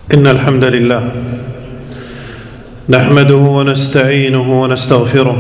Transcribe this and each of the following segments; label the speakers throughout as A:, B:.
A: إن الحمد لله نحمده ونستعينه ونستغفره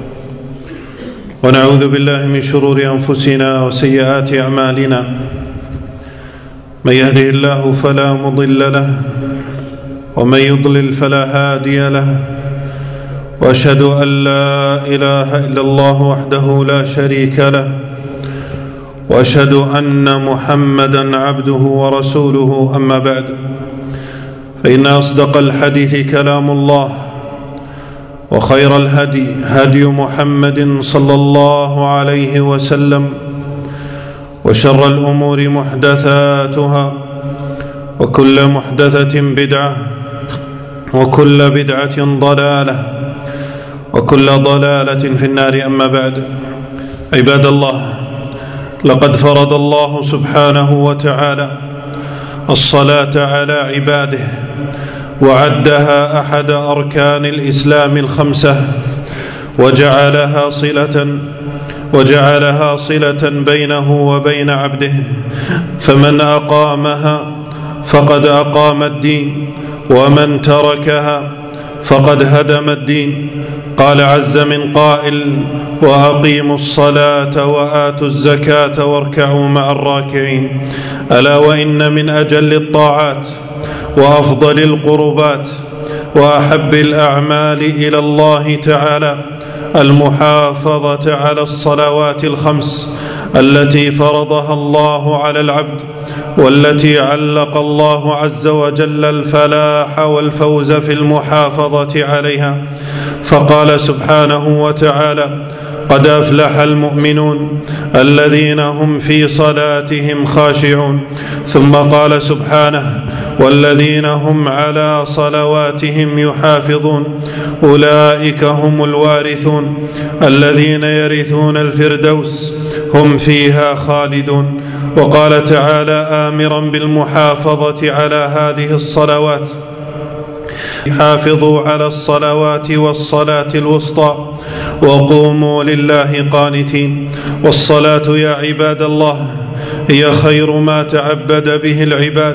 A: ونعوذ بالله من شرور أنفسنا وسيئات أعمالنا. من يهده الله فلا مضل له ومن يضلل فلا هادي له، وأشهد أن لا إله إلا الله وحده لا شريك له، وأشهد أن محمدًا عبده ورسوله. أما بعد، فإن أصدق الحديث كلام الله، وخير الهدي هدي محمد صلى الله عليه وسلم، وشر الأمور محدثاتها، وكل محدثة بدعة، وكل بدعة ضلالة، وكل ضلالة في النار. أما بعد، عباد الله، لقد فرض الله سبحانه وتعالى الصلاة على عباده، وعدها أحد أركان الإسلام الخمسة، وجعلها صلة بينه وبين عبده، فمن أقامها فقد أقام الدين، ومن تركها فقد هدم الدين. قال عز من قائل: وأقيموا الصلاة وآتوا الزكاة واركعوا مع الراكعين. ألا وإن من أجل الطاعات وأفضل القربات وأحب الأعمال إلى الله تعالى المحافظة على الصلوات الخمس التي فرضها الله على العبد، والتي علق الله عز وجل الفلاح والفوز في المحافظة عليها، فقال سبحانه وتعالى: قد أفلح المؤمنون الذين هم في صلاتهم خاشعون. ثم قال سبحانه: والذين هم على صلواتهم يحافظون أولئك هم الوارثون الذين يرثون الفردوس هم فيها خالدون. وقال تعالى آمرا بالمحافظة على هذه الصلوات: حافظوا على الصلوات والصلاة الوسطى وقوموا لله قانتين. والصلاة يا عباد الله هي خير ما تعبد به العباد،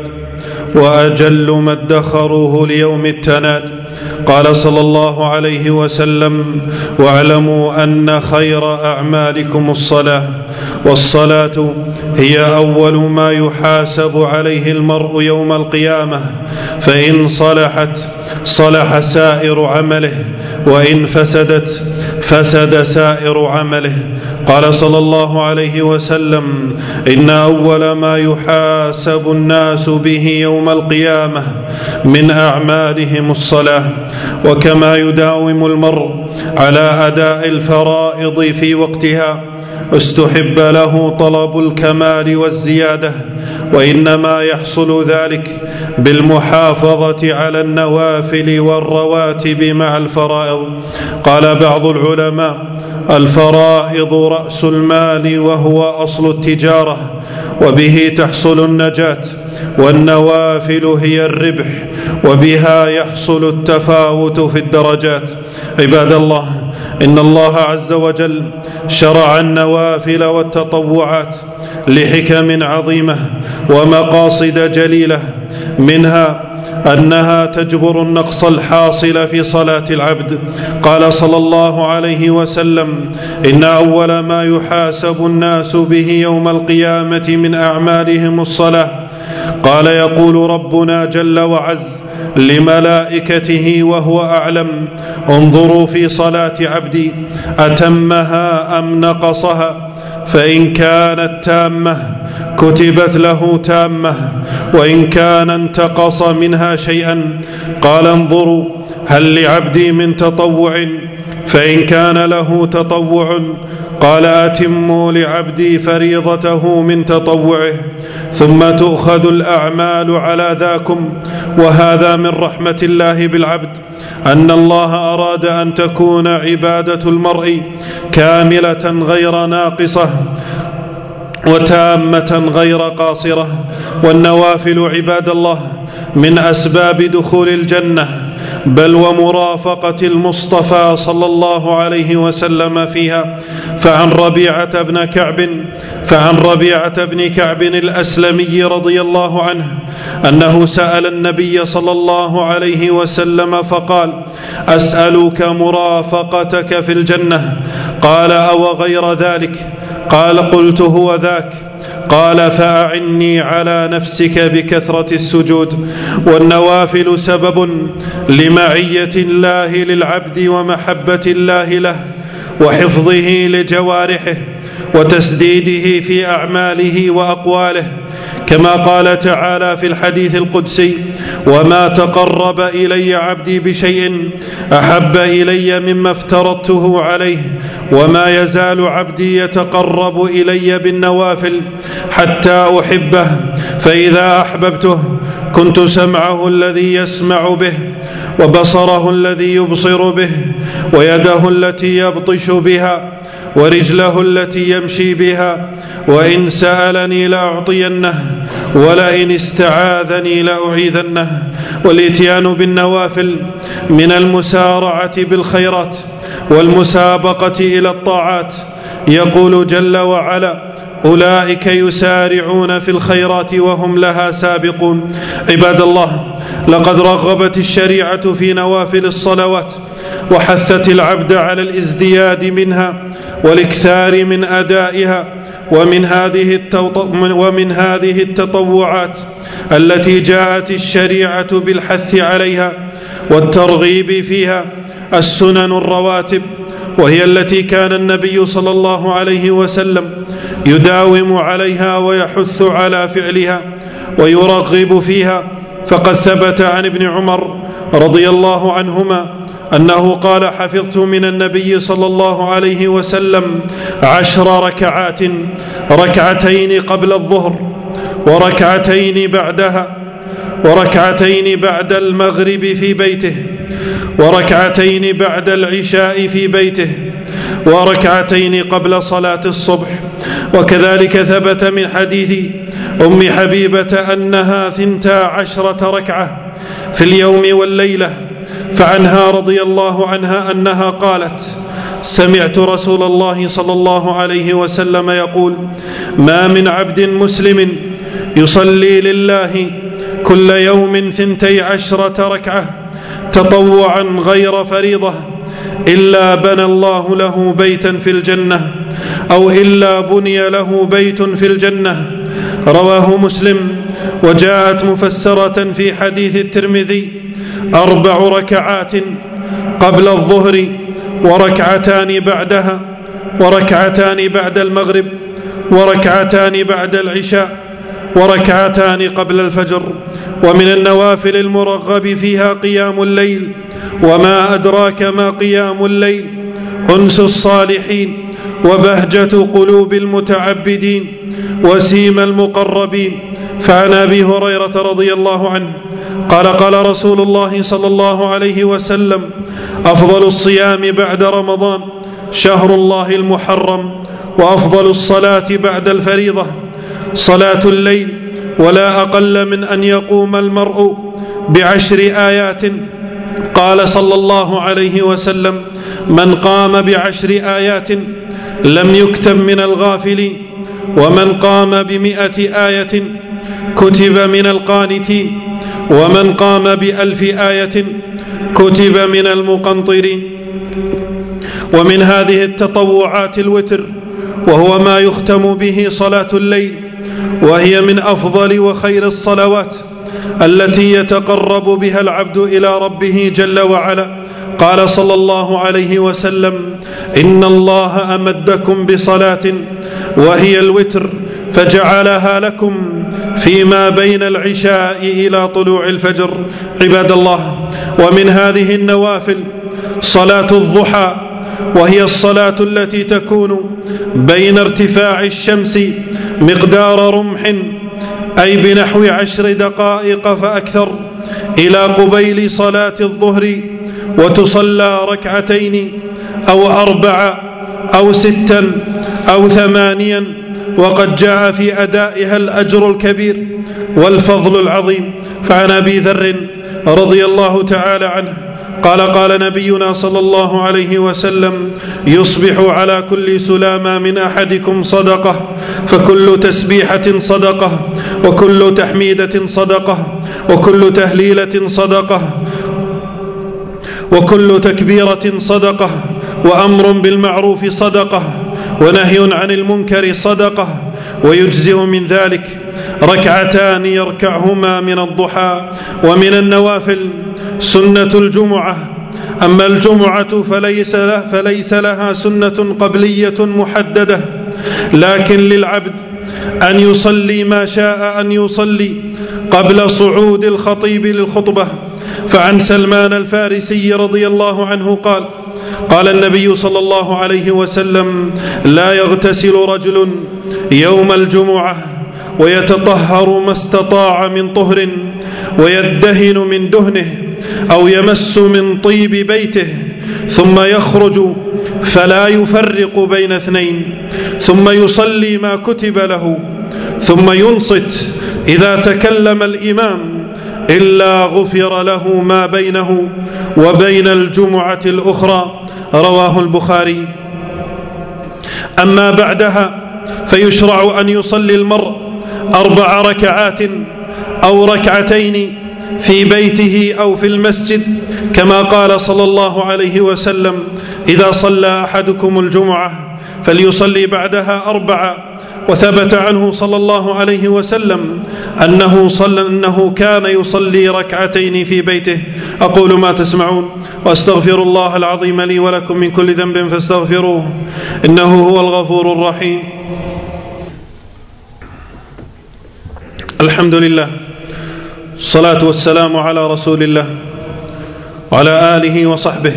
A: وأجل ما ادخروه ليوم التناد. قال صلى الله عليه وسلم: واعلموا أن خير أعمالكم الصلاة، والصلاة هي أول ما يحاسب عليه المرء يوم القيامة، فإن صلحت صلح سائر عمله، وإن فسدت فسد سائر عمله. قال صلى الله عليه وسلم: إن أول ما يحاسب الناس به يوم القيامة من أعمالهم الصلاة. وكما يداوم المرء على أداء الفرائض في وقتها، استحب له طلب الكمال والزيادة، وإنما يحصل ذلك بالمحافظة على النوافل والرواتب مع الفرائض. قال بعض العلماء: الفرائض رأس المال، وهو أصل التجارة، وبه تحصل النجاة، والنوافل هي الربح، وبها يحصل التفاوت في الدرجات. عباد الله، إن الله عز وجل شرع النوافل والتطوعات لحكم عظيمة ومقاصد جليلة، منها أنها تجبر النقص الحاصل في صلاة العبد. قال صلى الله عليه وسلم: إن أول ما يحاسب الناس به يوم القيامة من أعمالهم الصلاة. قال: يقول ربنا جل وعز لملائكته وهو أعلم: انظروا في صلاة عبدي أتمها أم نقصها، فإن كانت تامة كتبت له تامة، وإن كان انتقص منها شيئا قال: انظروا هل لعبدي من تطوع، فإن كان له تطوع قال: أتموا لعبدي فريضته من تطوعه، ثم تؤخذ الأعمال على ذاكم. وهذا من رحمة الله بالعبد، أن الله أراد أن تكون عبادة المرء كاملة غير ناقصة، وتامة غير قاصرة. والنوافل عباد الله من أسباب دخول الجنة، بل ومرافقة المصطفى صلى الله عليه وسلم فيها. فعن ربيعة بن كعب الأسلمي رضي الله عنه أنه سأل النبي صلى الله عليه وسلم فقال: أسألك مرافقتك في الجنة. قال: أو غير ذلك؟ قال: قلت: هو ذاك. قال: فأعني على نفسك بكثرة السجود. والنوافل سبب لمعية الله للعبد ومحبة الله له وحفظه لجوارحه وتسديده في أعماله وأقواله، كما قال تعالى في الحديث القدسي: وما تقرب إلي عبدي بشيء أحب إلي مما افترضته عليه، وما يزال عبدي يتقرب إلي بالنوافل حتى أحبه، فإذا أحببته كنت سمعه الذي يسمع به، وبصره الذي يبصر به، ويده التي يبطش بها، ورجله التي يمشي بها، وإن سألني لأعطينه، ولئن استعاذني لأعيذنه. والإتيان بالنوافل من المسارعة بالخيرات والمسابقة إلى الطاعات. يقول جل وعلا: أولئك يسارعون في الخيرات وهم لها سابقون. عباد الله، لقد رغبت الشريعة في نوافل الصلوات، وحثت العبد على الازدياد منها والإكثار من أدائها. ومن هذه التطوعات التي جاءت الشريعة بالحث عليها والترغيب فيها السنن الرواتب، وهي التي كان النبي صلى الله عليه وسلم يداوم عليها ويحث على فعلها ويرغب فيها. فقد ثبت عن ابن عمر رضي الله عنهما أنه قال: حفظت من النبي صلى الله عليه وسلم 10 ركعات، ركعتين قبل الظهر، وركعتين بعدها، وركعتين بعد المغرب في بيته، وركعتين بعد العشاء في بيته، وركعتين قبل صلاة الصبح. وكذلك ثبت من حديث أم حبيبة أنها 12 ركعة في اليوم والليلة. فعنها رضي الله عنها أنها قالت: سمعت رسول الله صلى الله عليه وسلم يقول: ما من عبد مسلم يصلي لله كل يوم 12 ركعة تطوعا غير فريضة إلا بنى الله له بيتا في الجنة، أو إلا بني له بيت في الجنة. رواه مسلم. وجاءت مفسرة في حديث الترمذي: 4 ركعات قبل الظهر، وركعتان بعدها، وركعتان بعد المغرب، وركعتان بعد العشاء، وركعتان قبل الفجر. ومن النوافل المرغب فيها قيام الليل، وما أدراك ما قيام الليل، أنس الصالحين وبهجة قلوب المتعبدين وسيم المقربين. فعن أبي هريرة رضي الله عنه قال: قال رسول الله صلى الله عليه وسلم: أفضل الصيام بعد رمضان شهر الله المحرم، وأفضل الصلاة بعد الفريضة صلاة الليل، ولا أقل من أن يقوم المرء ب10 آيات. قال صلى الله عليه وسلم: من قام ب10 آيات لم يكتب من الغافلين، ومن قام ب100 آية كتب من القانتين، ومن قام ب1000 آية كتب من المقنطرين. ومن هذه التطوعات الوتر، وهو ما يختم به صلاة الليل، وهي من أفضل وخير الصلوات التي يتقرب بها العبد إلى ربه جل وعلا. قال صلى الله عليه وسلم: إن الله أمدكم بصلاة وهي الوتر فجعلها لكم فيما بين العشاء إلى طلوع الفجر. عباد الله، ومن هذه النوافل صلاة الضحى، وهي الصلاة التي تكون بين ارتفاع الشمس مقدار رمح، أي بنحو 10 دقائق فأكثر، إلى قبيل صلاة الظهر، وتصلى 2 أو 4 أو 6 أو 8، وقد جاء في أدائها الأجر الكبير. والفضل العظيم. فعن أبي ذر رضي الله تعالى عنه قال قال نبينا صلى الله عليه وسلم: يصبح على كل سلامة من أحدكم صدقة، فكل تسبيحة صدقة، وكل تحميدة صدقة، وكل تهليلة صدقة، وكل تكبيرة صدقة، وأمر بالمعروف صدقة، ونهي عن المنكر صدقة، ويجزئ من ذلك ركعتان يركعهما من الضحى. ومن النوافل سنة الجمعة. أما الجمعة فليس لها سنة قبلية محددة، لكن للعبد أن يصلي ما شاء أن يصلي قبل صعود الخطيب للخطبة. فعن سلمان الفارسي رضي الله عنه قال: قال النبي صلى الله عليه وسلم: لا يغتسل رجل يوم الجمعة ويتطهر ما استطاع من طهر، ويدهن من دهنه، أو يمس من طيب بيته، ثم يخرج فلا يفرق بين اثنين، ثم يصلي ما كتب له، ثم ينصت إذا تكلم الإمام، إلا غفر له ما بينه وبين الجمعة الأخرى. رواه البخاري. أما بعدها فيشرع أن يصلي المرء 4 ركعات أو ركعتين في بيته أو في المسجد، كما قال صلى الله عليه وسلم: إذا صلى أحدكم الجمعة فليصلي بعدها 4. وثبت عنه صلى الله عليه وسلم أنه كان يصلي ركعتين في بيته. أقول ما تسمعون، وأستغفر الله العظيم لي ولكم من كل ذنب فاستغفروه، إنه هو الغفور الرحيم. الحمد لله، الصلاة والسلام على رسول الله وعلى آله وصحبه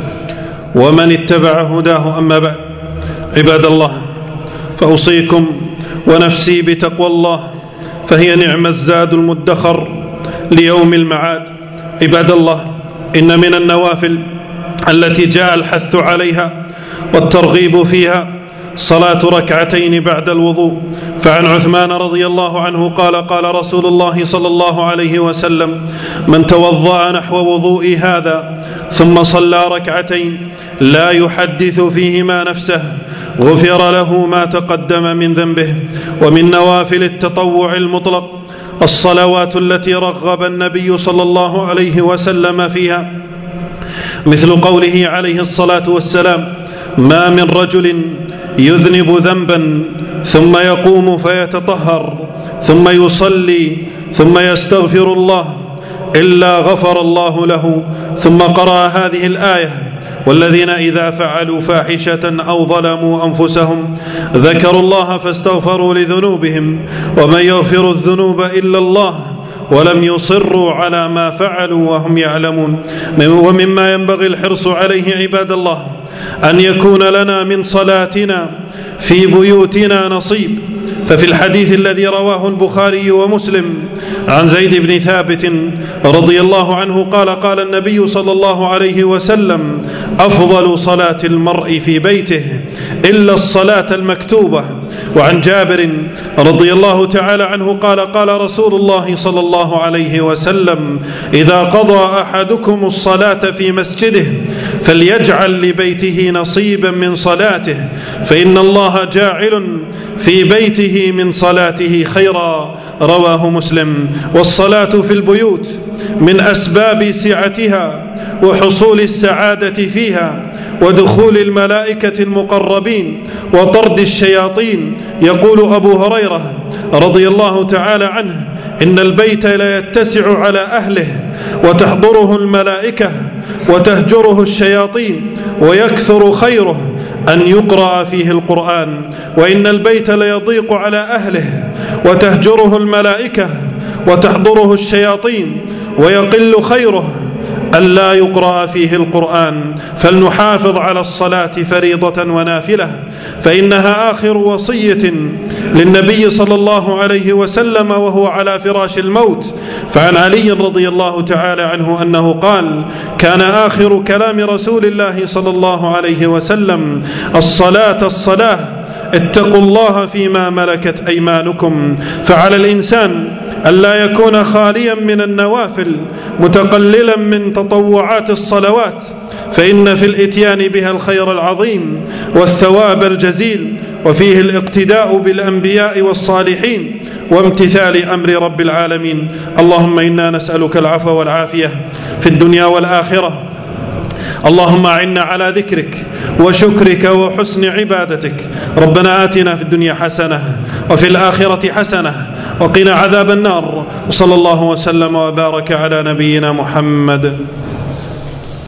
A: ومن اتبع هداه. أما بعد، عباد الله، فأوصيكم ونفسي بتقوى الله، فهي نعم الزاد المدخر ليوم المعاد. عباد الله، إن من النوافل التي جاء الحث عليها والترغيب فيها صلاة ركعتين بعد الوضوء. فعن عثمان رضي الله عنه قال: قال رسول الله صلى الله عليه وسلم: من توضأ نحو وضوء هذا ثم صلى ركعتين لا يحدث فيهما نفسه غفر له ما تقدم من ذنبه. ومن نوافل التطوع المطلق الصلوات التي رغب النبي صلى الله عليه وسلم فيها، مثل قوله عليه الصلاة والسلام: ما من رجل يذنب ذنبا ثم يقوم فيتطهر ثم يصلي ثم يستغفر الله إلا غفر الله له. ثم قرأ هذه الآية: والذين إذا فعلوا فاحشة أو ظلموا أنفسهم ذكروا الله فاستغفروا لذنوبهم ومن يغفر الذنوب إلا الله ولم يصروا على ما فعلوا وهم يعلمون. ومما ينبغي الحرص عليه عباد الله أن يكون لنا من صلاتنا في بيوتنا نصيب. ففي الحديث الذي رواه البخاري ومسلم عن زيد بن ثابت رضي الله عنه قال: قال النبي صلى الله عليه وسلم: أفضل صلاة المرء في بيته إلا الصلاة المكتوبة. وعن جابر رضي الله تعالى عنه قال: قال رسول الله صلى الله عليه وسلم: إذا قضى أحدكم الصلاة في مسجده فليجعل لبيته نصيبا من صلاته، فإن الله جاعل في بيته من صلاته خيرا. رواه مسلم. والصلاة في البيوت من أسباب سعتها وحصول السعادة فيها ودخول الملائكة المقربين وطرد الشياطين. يقول أبو هريرة رضي الله تعالى عنه: إن البيت لا يتسع على أهله وتحضره الملائكة وتهجره الشياطين ويكثر خيره أن يقرأ فيه القرآن، وإن البيت ليضيق على أهله وتهجره الملائكة وتحضره الشياطين ويقل خيره أن لا يقرأ فيه القرآن. فلنحافظ على الصلاة فريضة ونافلة، فإنها آخر وصية للنبي صلى الله عليه وسلم وهو على فراش الموت. فعن علي رضي الله تعالى عنه أنه قال: كان آخر كلام رسول الله صلى الله عليه وسلم: الصلاة الصلاة، اتقوا الله فيما ملكت أيمانكم. فعلى الإنسان ألا يكون خاليا من النوافل متقللا من تطوعات الصلوات، فإن في الإتيان بها الخير العظيم والثواب الجزيل، وفيه الاقتداء بالأنبياء والصالحين وامتثال أمر رب العالمين. اللهم إنا نسألك العفو والعافية في الدنيا والآخرة. اللهم أعنا على ذكرك وشكرك وحسن عبادتك. ربنا آتنا في الدنيا حسنة وفي الآخرة حسنة وقنا عذاب النار. وصلى الله وسلم وبارك على نبينا محمد.